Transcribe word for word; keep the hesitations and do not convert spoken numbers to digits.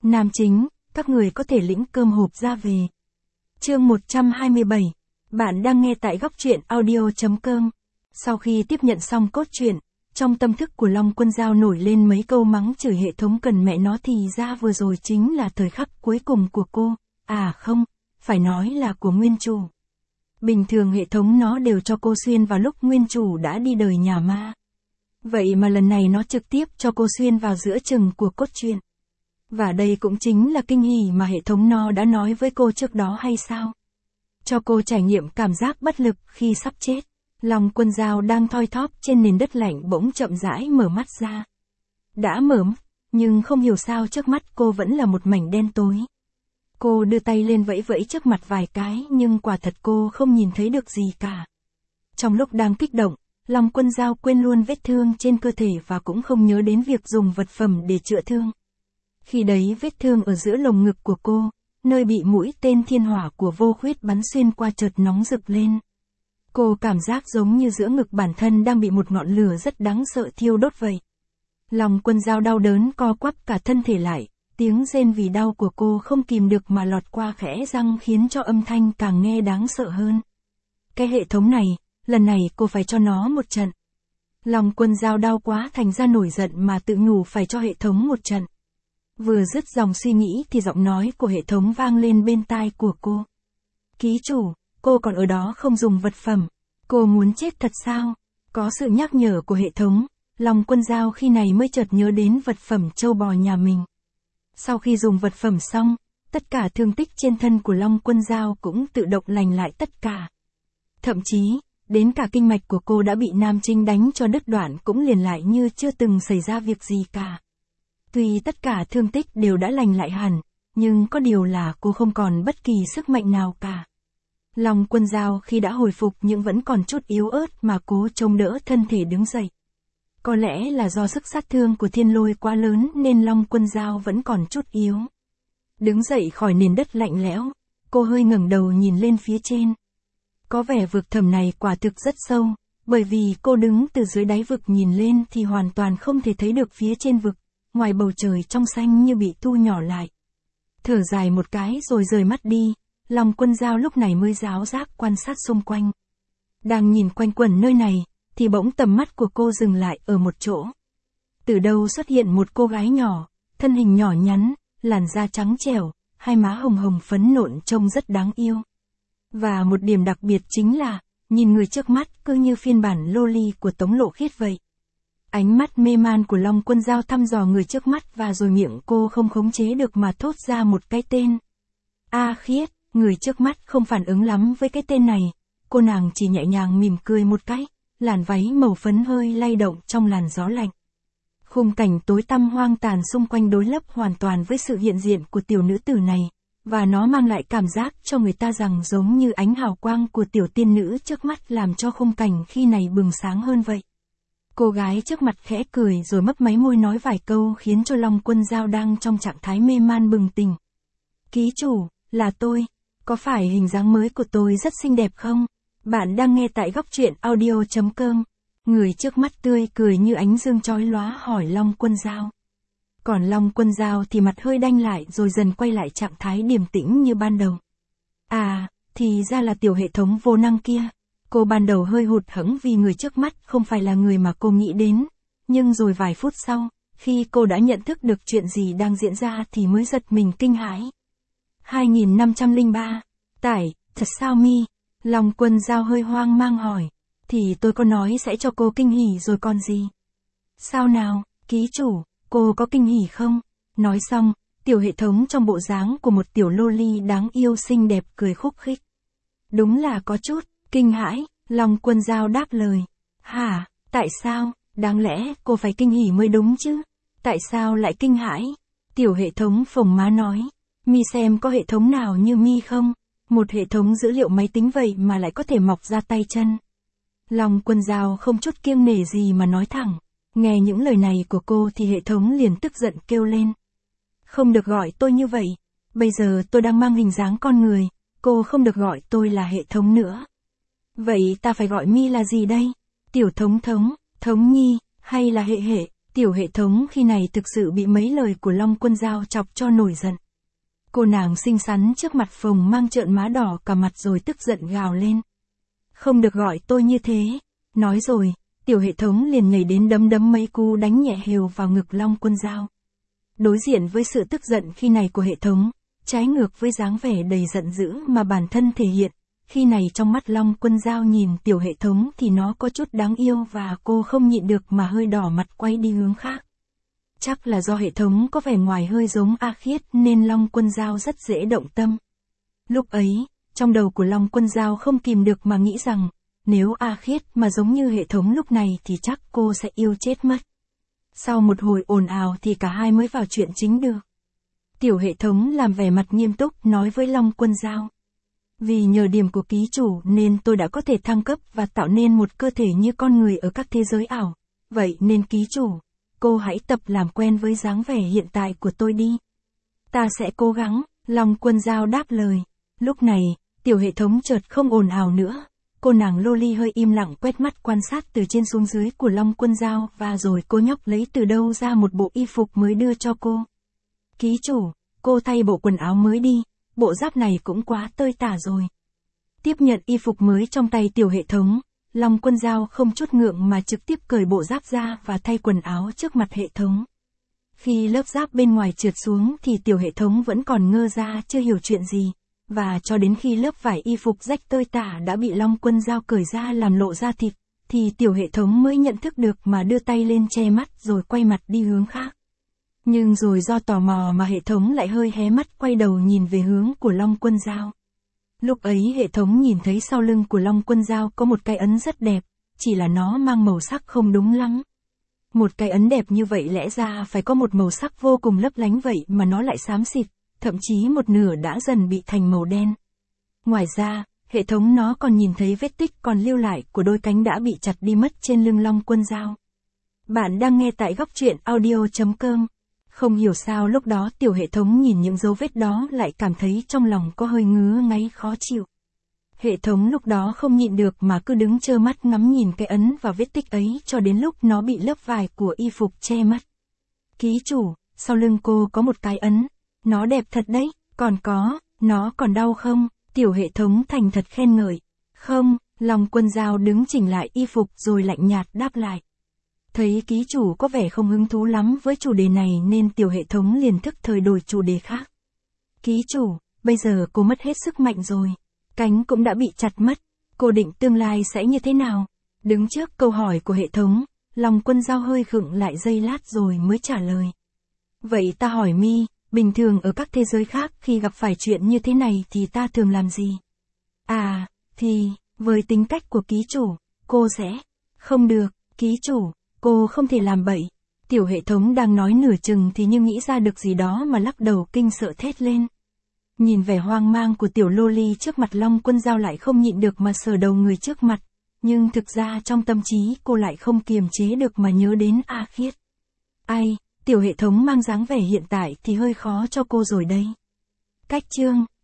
Nam chính, các người có thể lĩnh cơm hộp ra về. Chương một trăm hai mươi bảy. Bạn đang nghe tại góc truyện audio.com. Sau khi tiếp nhận xong cốt truyện, trong tâm thức của Long Quân Dao nổi lên mấy câu mắng chửi hệ thống cần mẹ nó, thì ra vừa rồi chính là thời khắc cuối cùng của cô. À không, phải nói là của nguyên chủ. Bình thường hệ thống nó đều cho cô xuyên vào lúc nguyên chủ đã đi đời nhà ma. Vậy mà lần này nó trực tiếp cho cô xuyên vào giữa chừng của cốt truyện. Và đây cũng chính là kinh hỉ mà hệ thống nó đã nói với cô trước đó hay sao? Cho cô trải nghiệm cảm giác bất lực khi sắp chết. Long Quân Dao đang thoi thóp trên nền đất lạnh bỗng chậm rãi mở mắt ra. Đã mở mắt, nhưng không hiểu sao trước mắt cô vẫn là một mảnh đen tối. Cô đưa tay lên vẫy vẫy trước mặt vài cái nhưng quả thật cô không nhìn thấy được gì cả. Trong lúc đang kích động, Long Quân Dao quên luôn vết thương trên cơ thể và cũng không nhớ đến việc dùng vật phẩm để chữa thương. Khi đấy vết thương ở giữa lồng ngực của cô, nơi bị mũi tên thiên hỏa của Vô Khuyết bắn xuyên qua chợt nóng rực lên. Cô cảm giác giống như giữa ngực bản thân đang bị một ngọn lửa rất đáng sợ thiêu đốt vậy. Long Quân Dao đau đớn co quắp cả thân thể lại, tiếng rên vì đau của cô không kìm được mà lọt qua khẽ răng khiến cho âm thanh càng nghe đáng sợ hơn. Cái hệ thống này, lần này cô phải cho nó một trận. Long Quân Dao đau quá thành ra nổi giận mà tự nhủ phải cho hệ thống một trận. Vừa dứt dòng suy nghĩ thì giọng nói của hệ thống vang lên bên tai của cô. Ký chủ, cô còn ở đó không dùng vật phẩm. Cô muốn chết thật sao? Có sự nhắc nhở của hệ thống, Long Quân Dao khi này mới chợt nhớ đến vật phẩm trâu bò nhà mình. Sau khi dùng vật phẩm xong, tất cả thương tích trên thân của Long Quân Dao cũng tự động lành lại tất cả. Thậm chí, đến cả kinh mạch của cô đã bị nam chính đánh cho đứt đoạn cũng liền lại như chưa từng xảy ra việc gì cả. Tuy tất cả thương tích đều đã lành lại hẳn, nhưng có điều là cô không còn bất kỳ sức mạnh nào cả. Long Quân Dao khi đã hồi phục nhưng vẫn còn chút yếu ớt mà cố chống đỡ thân thể đứng dậy. Có lẽ là do sức sát thương của thiên lôi quá lớn nên Long Quân Dao vẫn còn chút yếu. Đứng dậy khỏi nền đất lạnh lẽo, cô hơi ngẩng đầu nhìn lên phía trên. Có vẻ vực thẳm này quả thực rất sâu, bởi vì cô đứng từ dưới đáy vực nhìn lên thì hoàn toàn không thể thấy được phía trên vực, ngoài bầu trời trong xanh như bị thu nhỏ lại. Thở dài một cái rồi rời mắt đi, Long Quân Dao lúc này mới ráo rác quan sát xung quanh. Đang nhìn quanh quẩn nơi này, thì bỗng tầm mắt của cô dừng lại ở một chỗ. Từ đâu xuất hiện một cô gái nhỏ, thân hình nhỏ nhắn, làn da trắng trẻo, hai má hồng hồng phấn nộn trông rất đáng yêu. Và một điểm đặc biệt chính là, nhìn người trước mắt cứ như phiên bản loli của Tống Lộ Khiết vậy. Ánh mắt mê man của Long Quân Dao thăm dò người trước mắt và rồi miệng cô không khống chế được mà thốt ra một cái tên. A Khiết, người trước mắt không phản ứng lắm với cái tên này, cô nàng chỉ nhẹ nhàng mỉm cười một cái, làn váy màu phấn hơi lay động trong làn gió lạnh. Khung cảnh tối tăm hoang tàn xung quanh đối lập hoàn toàn với sự hiện diện của tiểu nữ tử này, và nó mang lại cảm giác cho người ta rằng giống như ánh hào quang của tiểu tiên nữ trước mắt làm cho khung cảnh khi này bừng sáng hơn vậy. Cô gái trước mặt khẽ cười rồi mấp máy môi nói vài câu khiến cho Long Quân Dao đang trong trạng thái mê man bừng tỉnh. Ký chủ, là tôi, có phải hình dáng mới của tôi rất xinh đẹp không? Bạn đang nghe tại góc truyện audio.com. Người trước mắt tươi cười như ánh dương chói lóa hỏi Long Quân Dao. Còn Long Quân Dao thì mặt hơi đanh lại rồi dần quay lại trạng thái điềm tĩnh như ban đầu. À, thì ra là tiểu hệ thống vô năng kia. Cô ban đầu hơi hụt hẫng vì người trước mắt không phải là người mà cô nghĩ đến. Nhưng rồi vài phút sau, khi cô đã nhận thức được chuyện gì đang diễn ra thì mới giật mình kinh hãi. hai nghìn năm trăm lẻ ba. Tải, thật sao mi? Long Quân Dao hơi hoang mang hỏi. Thì tôi có nói sẽ cho cô kinh hỉ rồi còn gì? Sao nào, ký chủ, cô có kinh hỉ không? Nói xong, tiểu hệ thống trong bộ dáng của một tiểu loli đáng yêu xinh đẹp cười khúc khích. Đúng là có chút kinh hãi, Long Quân Dao đáp lời. Hả, tại sao? Đáng lẽ cô phải kinh hỉ mới đúng chứ? Tại sao lại kinh hãi? Tiểu hệ thống phồng má nói. Mi xem có hệ thống nào như mi không? Một hệ thống dữ liệu máy tính vậy mà lại có thể mọc ra tay chân. Long Quân Dao không chút kiêng nể gì mà nói thẳng. Nghe những lời này của cô thì hệ thống liền tức giận kêu lên. Không được gọi tôi như vậy. Bây giờ tôi đang mang hình dáng con người. Cô không được gọi tôi là hệ thống nữa. Vậy ta phải gọi mi là gì đây? Tiểu thống thống, thống nhi, hay là hệ hệ? Tiểu hệ thống khi này thực sự bị mấy lời của Long Quân Dao chọc cho nổi giận. Cô nàng xinh xắn trước mặt phồng mang trợn má đỏ cả mặt rồi tức giận gào lên. Không được gọi tôi như thế. Nói rồi, tiểu hệ thống liền nhảy đến đấm đấm mấy cú đánh nhẹ hều vào ngực Long Quân Dao. Đối diện với sự tức giận khi này của hệ thống, trái ngược với dáng vẻ đầy giận dữ mà bản thân thể hiện, khi này trong mắt Long Quân Dao nhìn tiểu hệ thống thì nó có chút đáng yêu và cô không nhịn được mà hơi đỏ mặt quay đi hướng khác. Chắc là do hệ thống có vẻ ngoài hơi giống A Khiết nên Long Quân Dao rất dễ động tâm. Lúc ấy, trong đầu của Long Quân Dao không kìm được mà nghĩ rằng, nếu A Khiết mà giống như hệ thống lúc này thì chắc cô sẽ yêu chết mất. Sau một hồi ồn ào thì cả hai mới vào chuyện chính được. Tiểu hệ thống làm vẻ mặt nghiêm túc nói với Long Quân Dao. Vì nhờ điểm của ký chủ nên tôi đã có thể thăng cấp và tạo nên một cơ thể như con người ở các thế giới ảo. Vậy nên ký chủ, cô hãy tập làm quen với dáng vẻ hiện tại của tôi đi. Ta sẽ cố gắng, Long Quân Dao đáp lời. Lúc này, tiểu hệ thống chợt không ồn ào nữa. Cô nàng Loli hơi im lặng quét mắt quan sát từ trên xuống dưới của Long Quân Dao và rồi cô nhóc lấy từ đâu ra một bộ y phục mới đưa cho cô. Ký chủ, cô thay bộ quần áo mới đi, bộ giáp này cũng quá tơi tả rồi. Tiếp nhận y phục mới trong tay tiểu hệ thống, Long Quân Dao không chút ngượng mà trực tiếp cởi bộ giáp ra và thay quần áo trước mặt hệ thống. Khi lớp giáp bên ngoài trượt xuống thì tiểu hệ thống vẫn còn ngơ ra chưa hiểu chuyện gì. Và cho đến khi lớp vải y phục rách tơi tả đã bị Long Quân Dao cởi ra làm lộ ra thịt, thì tiểu hệ thống mới nhận thức được mà đưa tay lên che mắt rồi quay mặt đi hướng khác. Nhưng rồi do tò mò mà hệ thống lại hơi hé mắt quay đầu nhìn về hướng của Long Quân Dao. Lúc ấy hệ thống nhìn thấy sau lưng của Long Quân Dao có một cái ấn rất đẹp, chỉ là nó mang màu sắc không đúng lắm. Một cái ấn đẹp như vậy lẽ ra phải có một màu sắc vô cùng lấp lánh vậy mà nó lại xám xịt. Thậm chí một nửa đã dần bị thành màu đen. Ngoài ra, hệ thống nó còn nhìn thấy vết tích còn lưu lại của đôi cánh đã bị chặt đi mất trên lưng Long Quân Dao. Bạn đang nghe tại góc truyện audio chấm com. Không hiểu sao lúc đó tiểu hệ thống nhìn những dấu vết đó lại cảm thấy trong lòng có hơi ngứa ngáy khó chịu. Hệ thống lúc đó không nhịn được mà cứ đứng trơ mắt ngắm nhìn cái ấn và vết tích ấy cho đến lúc nó bị lớp vải của y phục che mất. Ký chủ, sau lưng cô có một cái ấn. Nó đẹp thật đấy, còn có, nó còn đau không? Tiểu hệ thống thành thật khen ngợi. Không, Long Quân Dao đứng chỉnh lại y phục rồi lạnh nhạt đáp lại. Thấy ký chủ có vẻ không hứng thú lắm với chủ đề này nên tiểu hệ thống liền thức thời đổi chủ đề khác. Ký chủ, bây giờ cô mất hết sức mạnh rồi. Cánh cũng đã bị chặt mất. Cô định tương lai sẽ như thế nào? Đứng trước câu hỏi của hệ thống, Long Quân Dao hơi khựng lại giây lát rồi mới trả lời. Vậy ta hỏi mi, bình thường ở các thế giới khác khi gặp phải chuyện như thế này thì ta thường làm gì? À, thì, với tính cách của ký chủ, cô sẽ... Không được, ký chủ, cô không thể làm bậy. Tiểu hệ thống đang nói nửa chừng thì như nghĩ ra được gì đó mà lắc đầu kinh sợ thét lên. Nhìn vẻ hoang mang của tiểu Loli trước mặt Long Quân Dao lại không nhịn được mà sờ đầu người trước mặt. Nhưng thực ra trong tâm trí cô lại không kiềm chế được mà nhớ đến A Khiết. Ai, tiểu hệ thống mang dáng vẻ hiện tại thì hơi khó cho cô rồi đây. Cách chương